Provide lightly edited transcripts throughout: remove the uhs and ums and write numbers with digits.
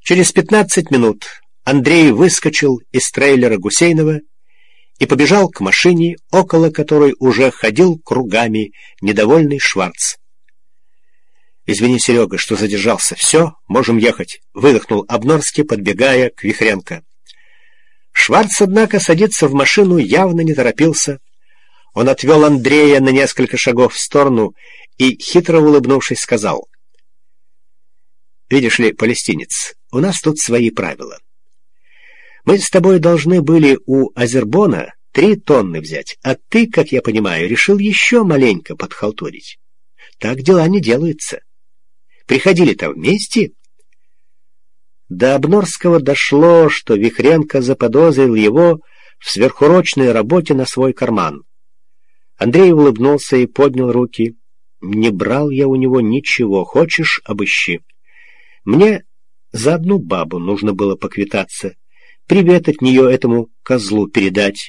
Через 15 минут Андрей выскочил из трейлера Гусейнова и побежал к машине, около которой уже ходил кругами недовольный Шварц. «Извини, Серега, что задержался. Все, можем ехать», — выдохнул Обнорский, подбегая к Вихренко. Шварц, однако, садиться в машину явно не торопился. Он отвел Андрея на несколько шагов в сторону и, хитро улыбнувшись, сказал: «Видишь ли, палестинец, у нас тут свои правила. Мы с тобой должны были у Азербона 3 тонны взять, а ты, как я понимаю, решил еще маленько подхалтурить. Так дела не делаются. Приходили-то вместе». До Обнорского дошло, что Вихренко заподозрил его в сверхурочной работе на свой карман. Андрей улыбнулся и поднял руки. «Не брал я у него ничего. Хочешь, обыщи. Мне за одну бабу нужно было поквитаться. Привет от нее этому козлу передать».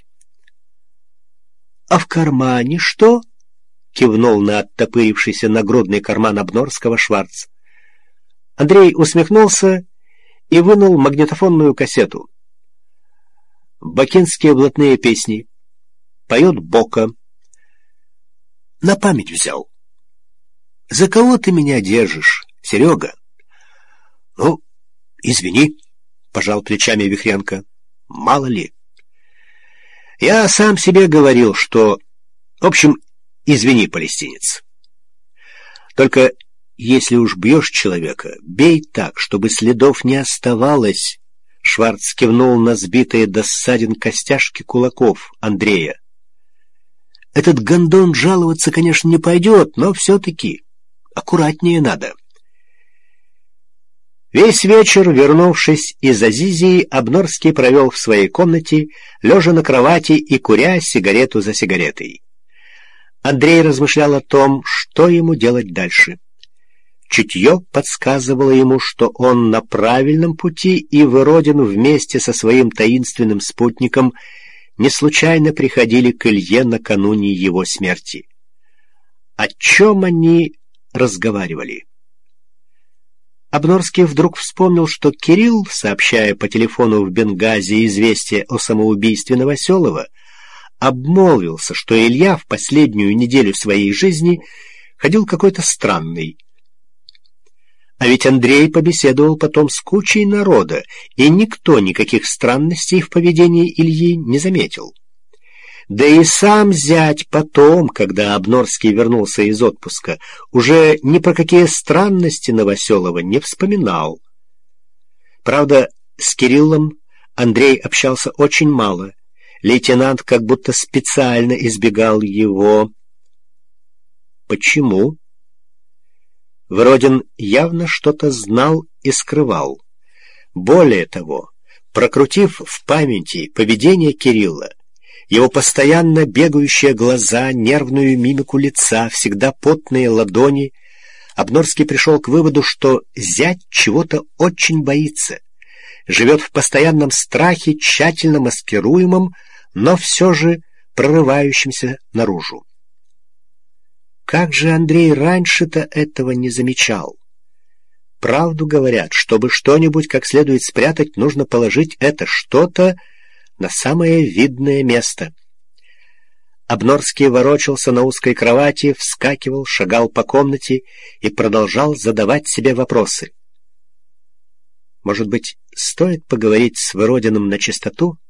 «А в кармане что?» — кивнул на оттопырившийся нагрудный карман Обнорского Шварц. Андрей усмехнулся и вынул магнитофонную кассету. «Бакинские блатные песни. Поет Бока. На память взял. За кого ты меня держишь, Серега?» «Ну, извини», — пожал плечами Вихренко. «Мало ли. Я сам себе говорил, что... В общем, извини, палестинец. Только если уж бьешь человека, бей так, чтобы следов не оставалось». Шварц кивнул на сбитые до ссадин костяшки кулаков Андрея. «Этот гондон жаловаться, конечно, не пойдет, но все-таки аккуратнее надо». Весь вечер, вернувшись из Азизии, Обнорский провел в своей комнате, лежа на кровати и куря сигарету за сигаретой. Андрей размышлял о том, что ему делать дальше. Чутье подсказывало ему, что он на правильном пути, и Выродин вместе со своим таинственным спутником не случайно приходили к Илье накануне его смерти. О чем они разговаривали? Обнорский вдруг вспомнил, что Кирилл, сообщая по телефону в Бенгази известие о самоубийстве Новоселова, обмолвился, что Илья в последнюю неделю своей жизни ходил какой-то странный. А ведь Андрей побеседовал потом с кучей народа, и никто никаких странностей в поведении Ильи не заметил. Да и сам зять потом, когда Обнорский вернулся из отпуска, уже ни про какие странности Новоселова не вспоминал. Правда, с Кириллом Андрей общался очень мало. Лейтенант как будто специально избегал его. Почему? Выродин явно что-то знал и скрывал. Более того, прокрутив в памяти поведение Кирилла, его постоянно бегающие глаза, нервную мимику лица, всегда потные ладони, Обнорский пришел к выводу, что зять чего-то очень боится, живет в постоянном страхе, тщательно маскируемом, но все же прорывающимся наружу. Как же Андрей раньше-то этого не замечал? Правду говорят, чтобы что-нибудь как следует спрятать, нужно положить это что-то на самое видное место. Обнорский ворочался на узкой кровати, вскакивал, шагал по комнате и продолжал задавать себе вопросы. Может быть, стоит поговорить с Выродиным на чистоту?